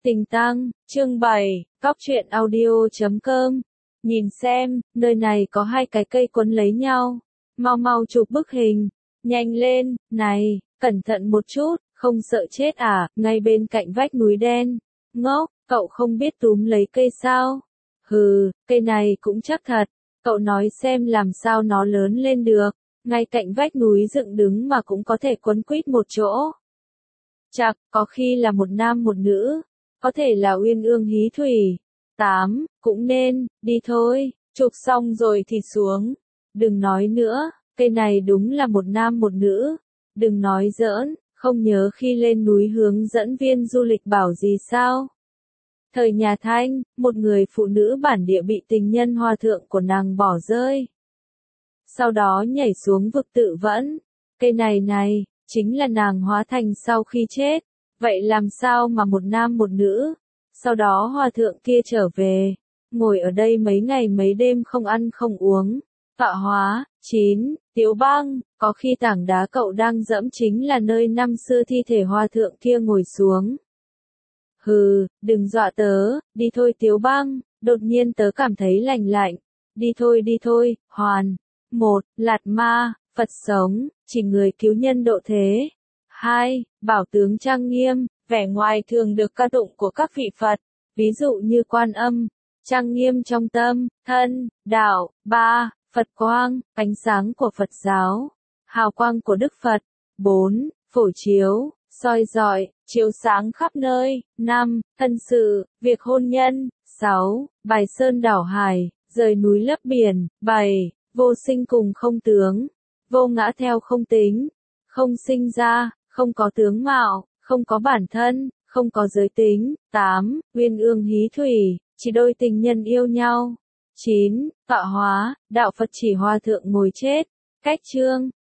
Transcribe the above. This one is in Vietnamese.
Tình Tăng, chương 7, Cóc truyện audio.com. Nhìn xem, nơi này có hai cái cây quấn lấy nhau. Mau mau chụp bức hình. Nhanh lên, này, cẩn thận một chút, không sợ chết à, ngay bên cạnh vách núi đen. Ngốc, cậu không biết túm lấy cây sao? Hừ, cây này cũng chắc thật. Cậu nói xem làm sao nó lớn lên được. Ngay cạnh vách núi dựng đứng mà cũng có thể quấn quýt một chỗ. Chắc, có khi là một nam một nữ. Có thể là uyên ương hí thủy. 8, cũng nên, đi thôi, chụp xong rồi thì xuống. Đừng nói nữa, cây này đúng là một nam một nữ. Đừng nói giỡn, không nhớ khi lên núi hướng dẫn viên du lịch bảo gì sao? Thời nhà Thanh, một người phụ nữ bản địa bị tình nhân hòa thượng của nàng bỏ rơi. Sau đó nhảy xuống vực tự vẫn. Cây này, chính là nàng hóa thành sau khi chết. Vậy làm sao mà một nam một nữ? Sau đó hòa thượng kia trở về, ngồi ở đây mấy ngày mấy đêm không ăn không uống. Tọa hóa. 9, Tiếu Băng, có khi tảng đá cậu đang dẫm chính là nơi năm xưa thi thể hòa thượng kia ngồi xuống. Hừ, đừng dọa tớ, đi thôi Tiếu Băng, đột nhiên tớ cảm thấy lạnh lạnh. Đi thôi, Hoàn. 1, Lạt Ma, Phật sống, chỉ người cứu nhân độ thế. 2, Bảo tướng trang nghiêm, vẻ ngoài thường được ca tụng của các vị Phật, ví dụ như Quan Âm, trang nghiêm trong tâm, thân, đạo. 3, Phật quang, ánh sáng của Phật giáo, hào quang của Đức Phật. 4, Phổ chiếu, soi rọi, chiếu sáng khắp nơi. 5, Thân sự, việc hôn nhân. 6, Bài sơn đảo hải, rời núi lấp biển. 7, Vô sinh cùng không tướng, vô ngã theo không tính, không sinh ra, không có tướng mạo, không có bản thân, không có giới tính. 8, Uyên ương hí thủy, chỉ đôi tình nhân yêu nhau. 9, Tọa hóa, đạo Phật chỉ hòa thượng ngồi chết. Cách chương